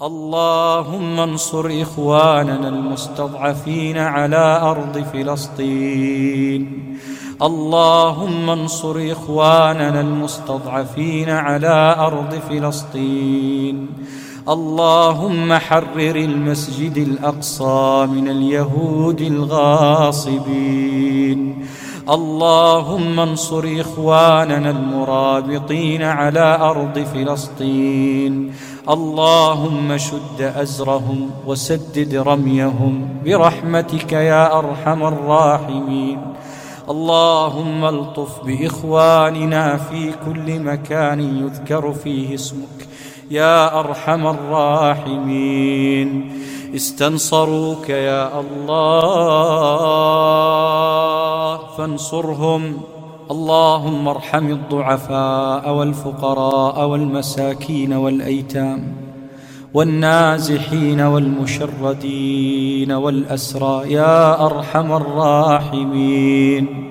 اللهم انصر إخواننا المستضعفين على أرض فلسطين. اللهم انصر إخواننا المستضعفين على أرض فلسطين. اللهم حرر المسجد الأقصى من اليهود الغاصبين. اللهم انصر إخواننا المرابطين على أرض فلسطين. اللهم شد أزرهم وسدد رميهم برحمتك يا أرحم الراحمين. اللهم الطف بإخواننا في كل مكان يذكر فيه اسمك يا أرحم الراحمين. استنصروك يا الله فانصرهم. اللهم ارحم الضعفاء والفقراء والمساكين والأيتام والنازحين والمشردين والأسرى يا أرحم الراحمين.